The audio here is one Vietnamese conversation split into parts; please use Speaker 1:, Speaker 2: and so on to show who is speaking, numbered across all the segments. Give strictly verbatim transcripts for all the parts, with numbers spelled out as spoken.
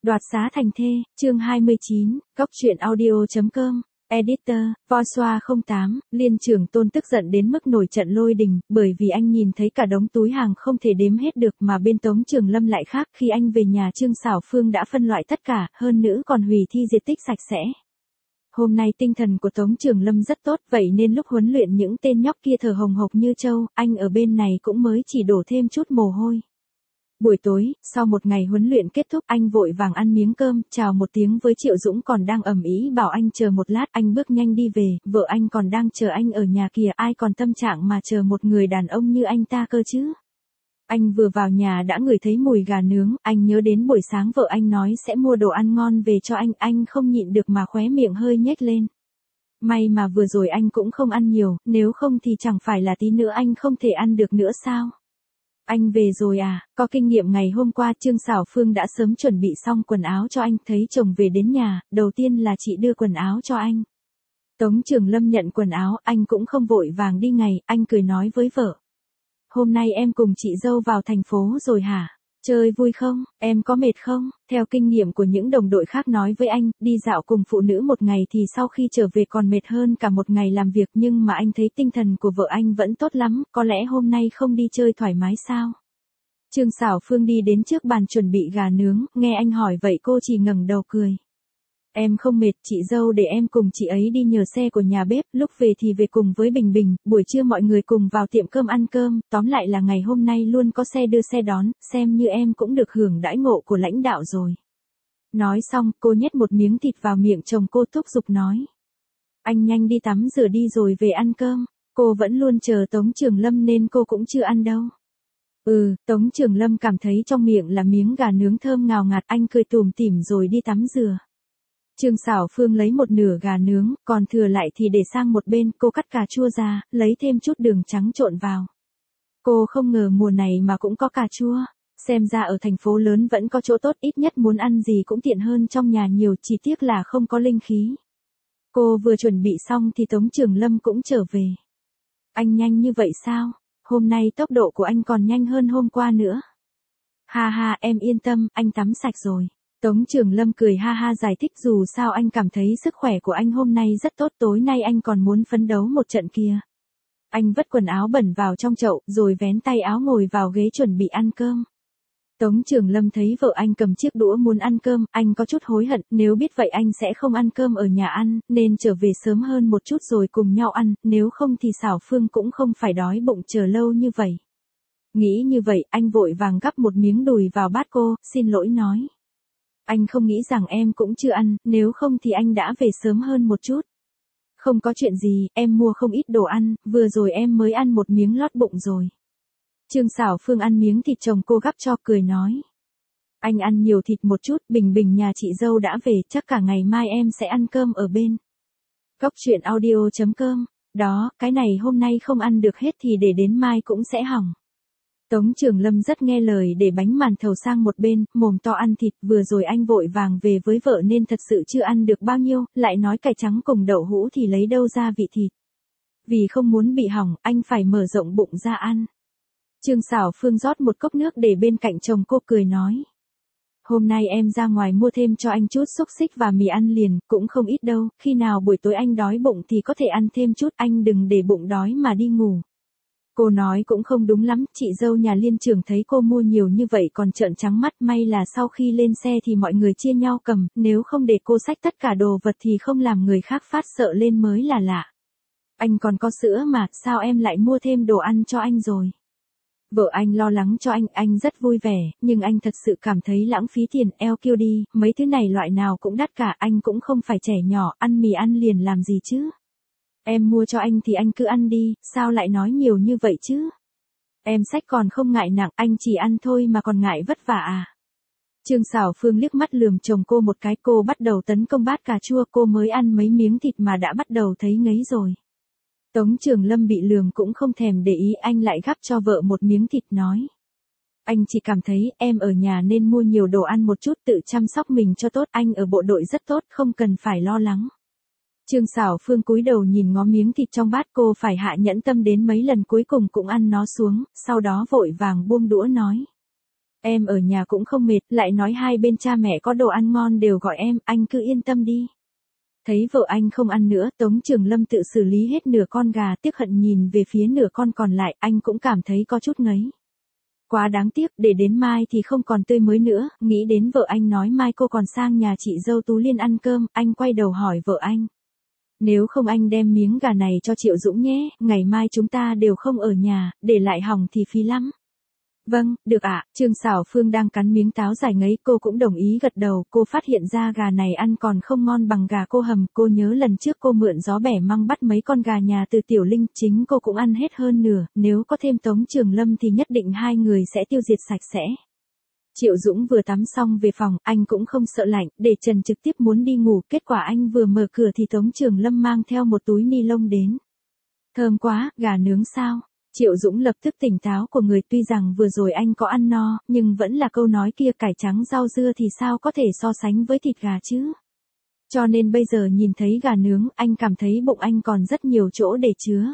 Speaker 1: Đoạt xá thành thê, chương hai mươi chín, góc truyện audio.com, Editor, voi xoa không tám, Liên trưởng Tôn tức giận đến mức nổi trận lôi đình, bởi vì anh nhìn thấy cả đống túi hàng không thể đếm hết được mà bên Tống Trường Lâm lại khác khi anh về nhà Trương Xảo Phương đã phân loại tất cả, hơn nữa còn hủy thi diệt tích sạch sẽ. Hôm nay tinh thần của Tống Trường Lâm rất tốt vậy nên lúc huấn luyện những tên nhóc kia thở hồng hộc như trâu, anh ở bên này cũng mới chỉ đổ thêm chút mồ hôi. Buổi tối, sau một ngày huấn luyện kết thúc anh vội vàng ăn miếng cơm, chào một tiếng với Triệu Dũng còn đang ầm ĩ bảo anh chờ một lát, anh bước nhanh đi về, vợ anh còn đang chờ anh ở nhà kìa, ai còn tâm trạng mà chờ một người đàn ông như anh ta cơ chứ. Anh vừa vào nhà đã ngửi thấy mùi gà nướng, anh nhớ đến buổi sáng vợ anh nói sẽ mua đồ ăn ngon về cho anh, anh không nhịn được mà khóe miệng hơi nhếch lên. May mà vừa rồi anh cũng không ăn nhiều, nếu không thì chẳng phải là tí nữa anh không thể ăn được nữa sao. Anh về rồi à, có kinh nghiệm ngày hôm qua Trương Xảo Phương đã sớm chuẩn bị xong quần áo cho anh, thấy chồng về đến nhà, đầu tiên là chị đưa quần áo cho anh. Tống Trường Lâm nhận quần áo, anh cũng không vội vàng đi ngay, anh cười nói với vợ. Hôm nay em cùng chị dâu vào thành phố rồi hả? Chơi vui không? Em có mệt không? Theo kinh nghiệm của những đồng đội khác nói với anh, đi dạo cùng phụ nữ một ngày thì sau khi trở về còn mệt hơn cả một ngày làm việc, nhưng mà anh thấy tinh thần của vợ anh vẫn tốt lắm, có lẽ hôm nay không đi chơi thoải mái sao? Trương Xảo Phương đi đến trước bàn chuẩn bị gà nướng, nghe anh hỏi vậy cô chỉ ngẩng đầu cười. Em không mệt, chị dâu để em cùng chị ấy đi nhờ xe của nhà bếp, lúc về thì về cùng với Bình Bình, buổi trưa mọi người cùng vào tiệm cơm ăn cơm, tóm lại là ngày hôm nay luôn có xe đưa xe đón, xem như em cũng được hưởng đãi ngộ của lãnh đạo rồi. Nói xong, cô nhét một miếng thịt vào miệng chồng cô thúc giục nói. Anh nhanh đi tắm rửa đi rồi về ăn cơm, cô vẫn luôn chờ Tống Trường Lâm nên cô cũng chưa ăn đâu. Ừ, Tống Trường Lâm cảm thấy trong miệng là miếng gà nướng thơm ngào ngạt, anh cười tủm tỉm rồi đi tắm rửa. Trương Xảo Phương lấy một nửa gà nướng, còn thừa lại thì để sang một bên, cô cắt cà chua ra, lấy thêm chút đường trắng trộn vào. Cô không ngờ mùa này mà cũng có cà chua, xem ra ở thành phố lớn vẫn có chỗ tốt, ít nhất muốn ăn gì cũng tiện hơn trong nhà nhiều, chỉ tiếc là không có linh khí. Cô vừa chuẩn bị xong thì Tống Trường Lâm cũng trở về. Anh nhanh như vậy sao? Hôm nay tốc độ của anh còn nhanh hơn hôm qua nữa. Ha ha, em yên tâm, anh tắm sạch rồi. Tống Trường Lâm cười ha ha giải thích dù sao anh cảm thấy sức khỏe của anh hôm nay rất tốt, tối nay anh còn muốn phấn đấu một trận kia. Anh vứt quần áo bẩn vào trong chậu rồi vén tay áo ngồi vào ghế chuẩn bị ăn cơm. Tống Trường Lâm thấy vợ anh cầm chiếc đũa muốn ăn cơm, anh có chút hối hận, nếu biết vậy anh sẽ không ăn cơm ở nhà ăn, nên trở về sớm hơn một chút rồi cùng nhau ăn, nếu không thì Xảo Phương cũng không phải đói bụng chờ lâu như vậy. Nghĩ như vậy, anh vội vàng gắp một miếng đùi vào bát cô, xin lỗi nói. Anh không nghĩ rằng em cũng chưa ăn, nếu không thì anh đã về sớm hơn một chút. Không có chuyện gì, em mua không ít đồ ăn, vừa rồi em mới ăn một miếng lót bụng rồi. Trương Xảo Phương ăn miếng thịt chồng cô gắp cho cười nói. Anh ăn nhiều thịt một chút, Bình Bình nhà chị dâu đã về, chắc cả ngày mai em sẽ ăn cơm ở bên. Góc truyện audio.com, đó, cái này hôm nay không ăn được hết thì để đến mai cũng sẽ hỏng. Tống Trường Lâm rất nghe lời để bánh màn thầu sang một bên, mồm to ăn thịt, vừa rồi anh vội vàng về với vợ nên thật sự chưa ăn được bao nhiêu, lại nói cải trắng cùng đậu hũ thì lấy đâu ra vị thịt. Vì không muốn bị hỏng, anh phải mở rộng bụng ra ăn. Trương Xảo Phương rót một cốc nước để bên cạnh chồng cô cười nói. Hôm nay em ra ngoài mua thêm cho anh chút xúc xích và mì ăn liền, cũng không ít đâu, khi nào buổi tối anh đói bụng thì có thể ăn thêm chút, anh đừng để bụng đói mà đi ngủ. Cô nói cũng không đúng lắm, chị dâu nhà Liên trưởng thấy cô mua nhiều như vậy còn trợn trắng mắt, may là sau khi lên xe thì mọi người chia nhau cầm, nếu không để cô xách tất cả đồ vật thì không làm người khác phát sợ lên mới là lạ. Anh còn có sữa mà, sao em lại mua thêm đồ ăn cho anh rồi? Vợ anh lo lắng cho anh, anh rất vui vẻ, nhưng anh thật sự cảm thấy lãng phí tiền, eo kiêu đi, mấy thứ này loại nào cũng đắt cả, anh cũng không phải trẻ nhỏ, ăn mì ăn liền làm gì chứ? Em mua cho anh thì anh cứ ăn đi, sao lại nói nhiều như vậy chứ? Em xách còn không ngại nặng, anh chỉ ăn thôi mà còn ngại vất vả à? Trương Xảo Phương liếc mắt lườm chồng cô một cái, cô bắt đầu tấn công bát cà chua, cô mới ăn mấy miếng thịt mà đã bắt đầu thấy ngấy rồi. Tống Trường Lâm bị lườm cũng không thèm để ý, anh lại gắp cho vợ một miếng thịt nói. Anh chỉ cảm thấy em ở nhà nên mua nhiều đồ ăn một chút, tự chăm sóc mình cho tốt, anh ở bộ đội rất tốt, không cần phải lo lắng. Trương Xảo Phương cúi đầu nhìn ngó miếng thịt trong bát, cô phải hạ nhẫn tâm đến mấy lần cuối cùng cũng ăn nó xuống, sau đó vội vàng buông đũa nói. Em ở nhà cũng không mệt, lại nói hai bên cha mẹ có đồ ăn ngon đều gọi em, anh cứ yên tâm đi. Thấy vợ anh không ăn nữa, Tống Trường Lâm tự xử lý hết nửa con gà, tiếc hận nhìn về phía nửa con còn lại, anh cũng cảm thấy có chút ngấy. Quá đáng tiếc, để đến mai thì không còn tươi mới nữa, nghĩ đến vợ anh nói mai cô còn sang nhà chị dâu Tú Liên ăn cơm, anh quay đầu hỏi vợ anh. Nếu không anh đem miếng gà này cho Triệu Dũng nhé, ngày mai chúng ta đều không ở nhà, để lại hỏng thì phí lắm. Vâng, được ạ, Trương Sảo Phương đang cắn miếng táo dài ngấy, cô cũng đồng ý gật đầu, cô phát hiện ra gà này ăn còn không ngon bằng gà cô hầm, cô nhớ lần trước cô mượn gió bẻ măng bắt mấy con gà nhà từ Tiểu Linh, chính cô cũng ăn hết hơn nửa, nếu có thêm Tống Trường Lâm thì nhất định hai người sẽ tiêu diệt sạch sẽ. Triệu Dũng vừa tắm xong về phòng, anh cũng không sợ lạnh, để trần trực tiếp muốn đi ngủ, kết quả anh vừa mở cửa thì Tống Trường Lâm mang theo một túi ni lông đến. Thơm quá, gà nướng sao? Triệu Dũng lập tức tỉnh táo của người, tuy rằng vừa rồi anh có ăn no, nhưng vẫn là câu nói kia, cải trắng rau dưa thì sao có thể so sánh với thịt gà chứ. Cho nên bây giờ nhìn thấy gà nướng, anh cảm thấy bụng anh còn rất nhiều chỗ để chứa.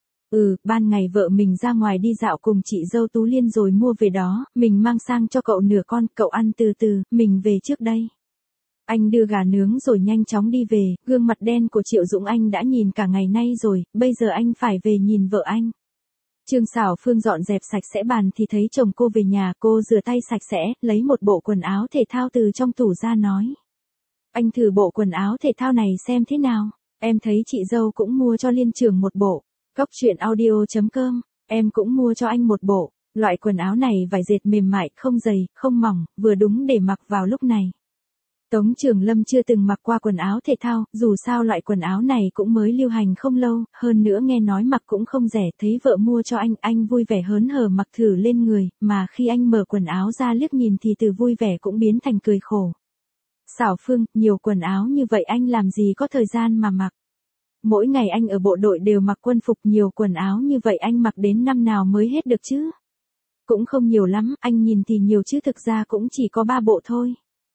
Speaker 1: Ừ, ban ngày vợ mình ra ngoài đi dạo cùng chị dâu Tú Liên rồi mua về đó, mình mang sang cho cậu nửa con, cậu ăn từ từ, mình về trước đây. Anh đưa gà nướng rồi nhanh chóng đi về, gương mặt đen của Triệu Dũng anh đã nhìn cả ngày nay rồi, bây giờ anh phải về nhìn vợ anh. Trương Sảo Phương dọn dẹp sạch sẽ bàn thì thấy chồng cô về nhà, cô rửa tay sạch sẽ, lấy một bộ quần áo thể thao từ trong tủ ra nói. Anh thử bộ quần áo thể thao này xem thế nào, em thấy chị dâu cũng mua cho Liên trưởng một bộ. Cóc truyện audio chấm com, em cũng mua cho anh một bộ, loại quần áo này vải dệt mềm mại, không dày, không mỏng, vừa đúng để mặc vào lúc này. Tống Trường Lâm chưa từng mặc qua quần áo thể thao, dù sao loại quần áo này cũng mới lưu hành không lâu, hơn nữa nghe nói mặc cũng không rẻ, thấy vợ mua cho anh, anh vui vẻ hớn hở mặc thử lên người, mà khi anh mở quần áo ra liếc nhìn thì từ vui vẻ cũng biến thành cười khổ. Sảo Phương, nhiều quần áo như vậy anh làm gì có thời gian mà mặc. Mỗi ngày anh ở bộ đội đều mặc quân phục, nhiều quần áo như vậy anh mặc đến năm nào mới hết được chứ. Cũng không nhiều lắm, anh nhìn thì nhiều chứ thực ra cũng chỉ có ba bộ thôi.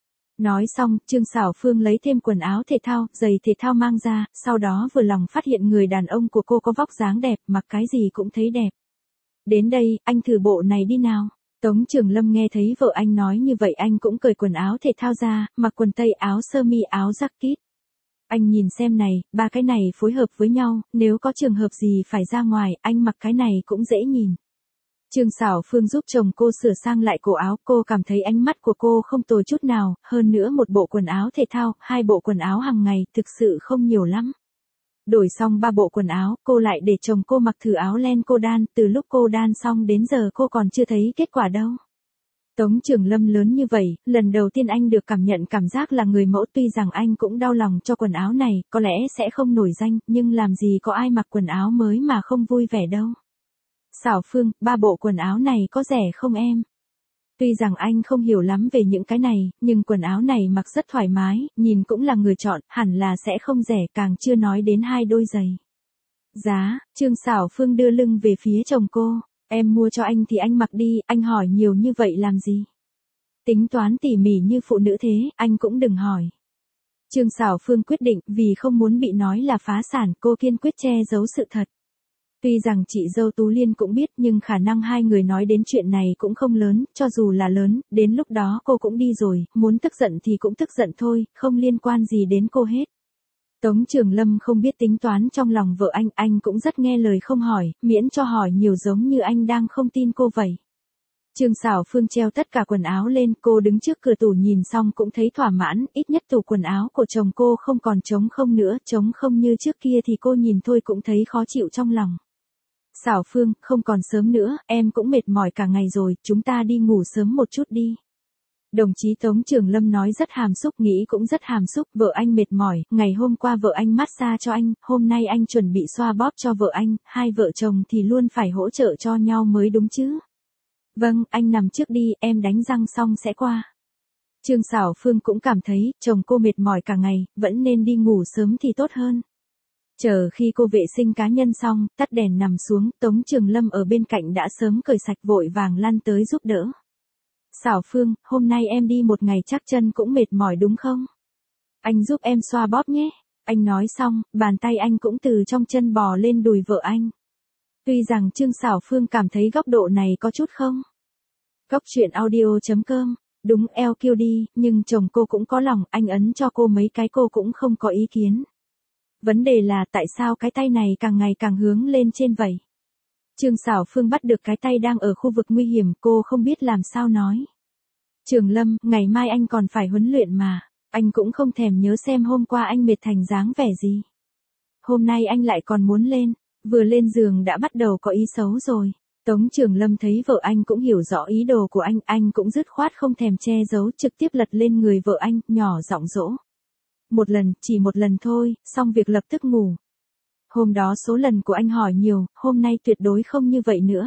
Speaker 1: Nói xong, Trương Sảo Phương lấy thêm quần áo thể thao, giày thể thao mang ra, sau đó vừa lòng phát hiện người đàn ông của cô có vóc dáng đẹp, mặc cái gì cũng thấy đẹp. Đến đây, anh thử bộ này đi nào. Tống Trường Lâm nghe thấy vợ anh nói như vậy anh cũng cởi quần áo thể thao ra, mặc quần tây, áo sơ mi, áo jacket. Anh nhìn xem này, ba cái này phối hợp với nhau, nếu có trường hợp gì phải ra ngoài, anh mặc cái này cũng dễ nhìn. Trương Sảo Phương giúp chồng cô sửa sang lại cổ áo, cô cảm thấy ánh mắt của cô không tồi chút nào, hơn nữa một bộ quần áo thể thao, hai bộ quần áo hàng ngày, thực sự không nhiều lắm. Đổi xong ba bộ quần áo, cô lại để chồng cô mặc thử áo len cô đan, từ lúc cô đan xong đến giờ cô còn chưa thấy kết quả đâu. Tống Trường Lâm lớn như vậy, lần đầu tiên anh được cảm nhận cảm giác là người mẫu, tuy rằng anh cũng đau lòng cho quần áo này, có lẽ sẽ không nổi danh, nhưng làm gì có ai mặc quần áo mới mà không vui vẻ đâu. Sảo Phương, ba bộ quần áo này có rẻ không em? Tuy rằng anh không hiểu lắm về những cái này, nhưng quần áo này mặc rất thoải mái, nhìn cũng là người chọn, hẳn là sẽ không rẻ, càng chưa nói đến hai đôi giày. Giá, Trương Sảo Phương đưa lưng về phía chồng cô, em mua cho anh thì anh mặc đi, anh hỏi nhiều như vậy làm gì? Tính toán tỉ mỉ như phụ nữ thế, anh cũng đừng hỏi. Trương Sảo Phương quyết định, vì không muốn bị nói là phá sản, cô kiên quyết che giấu sự thật. Tuy rằng chị dâu Tú Liên cũng biết nhưng khả năng hai người nói đến chuyện này cũng không lớn, cho dù là lớn, đến lúc đó cô cũng đi rồi, muốn tức giận thì cũng tức giận thôi, không liên quan gì đến cô hết. Tống Trường Lâm không biết tính toán trong lòng vợ anh, anh cũng rất nghe lời không hỏi, miễn cho hỏi nhiều giống như anh đang không tin cô vậy. Trương Sảo Phương treo tất cả quần áo lên, cô đứng trước cửa tủ nhìn xong cũng thấy thỏa mãn, ít nhất tủ quần áo của chồng cô không còn trống không nữa, trống không như trước kia thì cô nhìn thôi cũng thấy khó chịu trong lòng. Sảo Phương, không còn sớm nữa, em cũng mệt mỏi cả ngày rồi, chúng ta đi ngủ sớm một chút đi. Đồng chí Tống Trường Lâm nói rất hàm xúc, nghĩ cũng rất hàm xúc, vợ anh mệt mỏi, ngày hôm qua vợ anh massage cho anh, hôm nay anh chuẩn bị xoa bóp cho vợ anh, hai vợ chồng thì luôn phải hỗ trợ cho nhau mới đúng chứ. Vâng, anh nằm trước đi, em đánh răng xong sẽ qua. Trương Sảo Phương cũng cảm thấy, chồng cô mệt mỏi cả ngày, vẫn nên đi ngủ sớm thì tốt hơn. Chờ khi cô vệ sinh cá nhân xong, tắt đèn nằm xuống, Tống Trường Lâm ở bên cạnh đã sớm cởi sạch vội vàng lăn tới giúp đỡ. Sảo Phương, hôm nay em đi một ngày chắc chân cũng mệt mỏi đúng không? Anh giúp em xoa bóp nhé. Anh nói xong, bàn tay anh cũng từ trong chân bò lên đùi vợ anh. Tuy rằng Trương Sảo Phương cảm thấy góc độ này có chút không Cóc truyện audio chấm com. Đúng eo kiêu đi, nhưng chồng cô cũng có lòng, anh ấn cho cô mấy cái cô cũng không có ý kiến. Vấn đề là tại sao cái tay này càng ngày càng hướng lên trên vậy? Trương Sảo Phương bắt được cái tay đang ở khu vực nguy hiểm, cô không biết làm sao nói. Trường Lâm, ngày mai anh còn phải huấn luyện mà, anh cũng không thèm nhớ xem hôm qua anh mệt thành dáng vẻ gì. Hôm nay anh lại còn muốn lên, vừa lên giường đã bắt đầu có ý xấu rồi. Tống Trường Lâm thấy vợ anh cũng hiểu rõ ý đồ của anh, anh cũng dứt khoát không thèm che giấu, trực tiếp lật lên người vợ anh, nhỏ giọng dỗ. Một lần, chỉ một lần thôi, xong việc lập tức ngủ. Hôm đó số lần của anh hỏi nhiều, hôm nay tuyệt đối không như vậy nữa.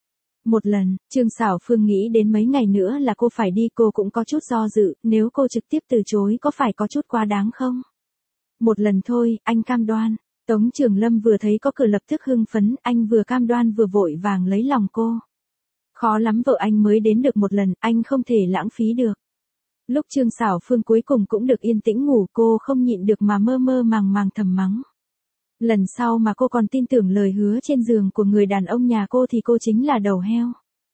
Speaker 1: Một lần, Trương Sảo Phương nghĩ đến mấy ngày nữa là cô phải đi, cô cũng có chút do dự, nếu cô trực tiếp từ chối có phải có chút quá đáng không? Một lần thôi, anh cam đoan. Tống Trường Lâm vừa thấy có cửa lập tức hưng phấn, anh vừa cam đoan vừa vội vàng lấy lòng cô. Khó lắm vợ anh mới đến được một lần, anh không thể lãng phí được. Lúc Trương Sảo Phương cuối cùng cũng được yên tĩnh ngủ, cô không nhịn được mà mơ mơ màng màng thầm mắng. Lần sau mà cô còn tin tưởng lời hứa trên giường của người đàn ông nhà cô thì cô chính là đầu heo.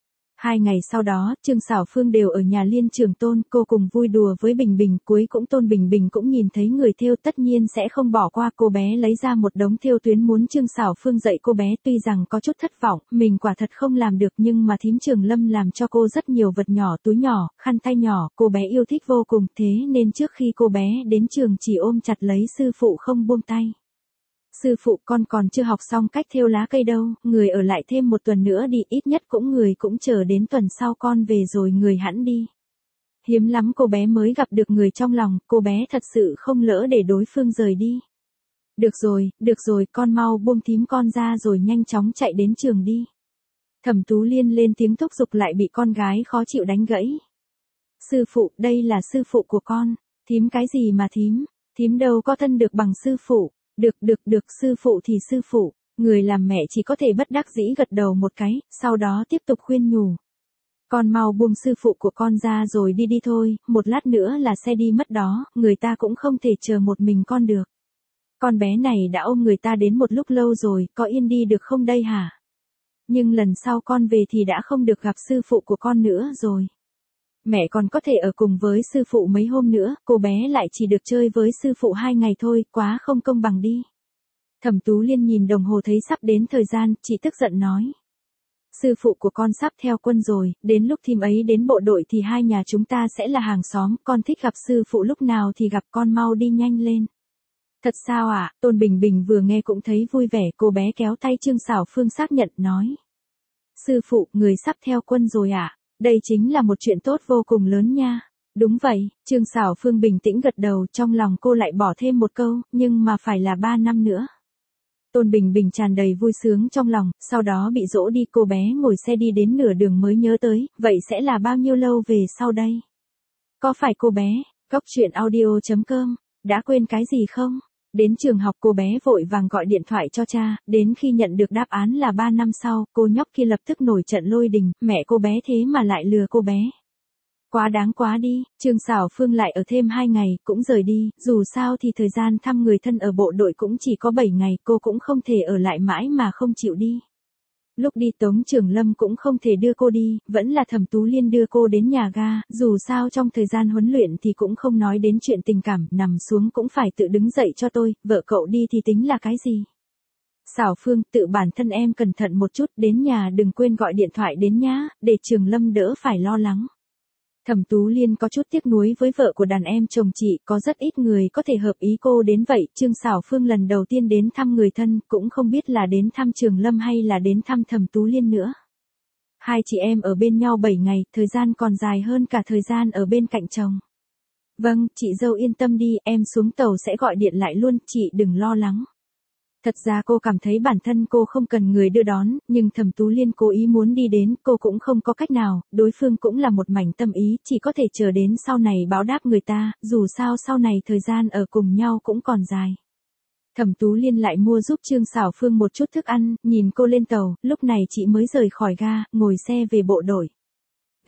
Speaker 1: Hai ngày sau đó, Trương Sảo Phương đều ở nhà Liên Trường Tôn, cô cùng vui đùa với Bình Bình, cuối cũng Tôn Bình Bình cũng nhìn thấy người thêu tất nhiên sẽ không bỏ qua, cô bé lấy ra một đống thêu tuyến muốn Trương Sảo Phương dạy cô bé, tuy rằng có chút thất vọng, mình quả thật không làm được nhưng mà thím Trường Lâm làm cho cô rất nhiều vật nhỏ, túi nhỏ, khăn tay nhỏ, cô bé yêu thích vô cùng, thế nên trước khi cô bé đến trường chỉ ôm chặt lấy sư phụ không buông tay. Sư phụ, con còn chưa học xong cách thêu lá cây đâu, người ở lại thêm một tuần nữa đi, ít nhất cũng người cũng chờ đến tuần sau con về rồi người hẵng đi. Hiếm lắm cô bé mới gặp được người trong lòng, cô bé thật sự không lỡ để đối phương rời đi. Được rồi, được rồi, con mau buông thím con ra rồi nhanh chóng chạy đến trường đi. Thẩm Tú Liên lên tiếng thúc giục lại bị con gái khó chịu đánh gãy. Sư phụ, đây là sư phụ của con, thím cái gì mà thím, thím đâu có thân được bằng sư phụ. Được được được, sư phụ thì sư phụ, người làm mẹ chỉ có thể bất đắc dĩ gật đầu một cái, sau đó tiếp tục khuyên nhủ. Con mau buông sư phụ của con ra rồi đi đi thôi, một lát nữa là xe đi mất đó, người ta cũng không thể chờ một mình con được. Con bé này đã ôm người ta đến một lúc lâu rồi, có yên đi được không đây hả? Nhưng lần sau con về thì đã không được gặp sư phụ của con nữa rồi. Mẹ còn có thể ở cùng với sư phụ mấy hôm nữa, cô bé lại chỉ được chơi với sư phụ hai ngày thôi, quá không công bằng đi. Thẩm Tú Liên nhìn đồng hồ thấy sắp đến thời gian, chị tức giận nói. Sư phụ của con sắp theo quân rồi, đến lúc thím ấy đến bộ đội thì hai nhà chúng ta sẽ là hàng xóm, con thích gặp sư phụ lúc nào thì gặp, con mau đi nhanh lên. Thật sao ạ? À? Tôn Bình Bình vừa nghe cũng thấy vui vẻ, cô bé kéo tay Trương Sảo Phương xác nhận, nói. Sư phụ, người sắp theo quân rồi ạ? À? Đây chính là một chuyện tốt vô cùng lớn nha. Đúng vậy, Trương Sảo Phương bình tĩnh gật đầu, trong lòng cô lại bỏ thêm một câu, nhưng mà phải là ba năm nữa. Tôn Bình Bình tràn đầy vui sướng trong lòng, sau đó bị dỗ đi, cô bé ngồi xe đi đến nửa đường mới nhớ tới, vậy sẽ là bao nhiêu lâu về sau đây? Có phải cô bé, Cóc truyện audio chấm com, đã quên cái gì không? Đến trường học cô bé vội vàng gọi điện thoại cho cha, đến khi nhận được đáp án là ba năm sau, cô nhóc kia lập tức nổi trận lôi đình, mẹ cô bé thế mà lại lừa cô bé. Quá đáng quá đi, Trương Sảo Phương lại ở thêm hai ngày, cũng rời đi, dù sao thì thời gian thăm người thân ở bộ đội cũng chỉ có bảy ngày, cô cũng không thể ở lại mãi mà không chịu đi. Lúc đi Tống Trường Lâm cũng không thể đưa cô đi, vẫn là Thẩm Tú Liên đưa cô đến nhà ga, dù sao trong thời gian huấn luyện thì cũng không nói đến chuyện tình cảm, nằm xuống cũng phải tự đứng dậy cho tôi, vợ cậu đi thì tính là cái gì? Sảo Phương, tự bản thân em cẩn thận một chút, đến nhà đừng quên gọi điện thoại đến nhá, để Trường Lâm đỡ phải lo lắng. Thẩm Tú Liên có chút tiếc nuối với vợ của đàn em chồng chị, có rất ít người có thể hợp ý cô đến vậy, Trương Sảo Phương lần đầu tiên đến thăm người thân, cũng không biết là đến thăm Trường Lâm hay là đến thăm Thẩm Tú Liên nữa. Hai chị em ở bên nhau bảy ngày, thời gian còn dài hơn cả thời gian ở bên cạnh chồng. Vâng, chị dâu yên tâm đi, em xuống tàu sẽ gọi điện lại luôn, chị đừng lo lắng. Thật ra cô cảm thấy bản thân cô không cần người đưa đón, nhưng Thẩm Tú Liên cố ý muốn đi đến, cô cũng không có cách nào, đối phương cũng là một mảnh tâm ý, chỉ có thể chờ đến sau này báo đáp người ta, dù sao sau này thời gian ở cùng nhau cũng còn dài. Thẩm Tú Liên lại mua giúp Trương Sảo Phương một chút thức ăn, nhìn cô lên tàu, lúc này chị mới rời khỏi ga, ngồi xe về bộ đội.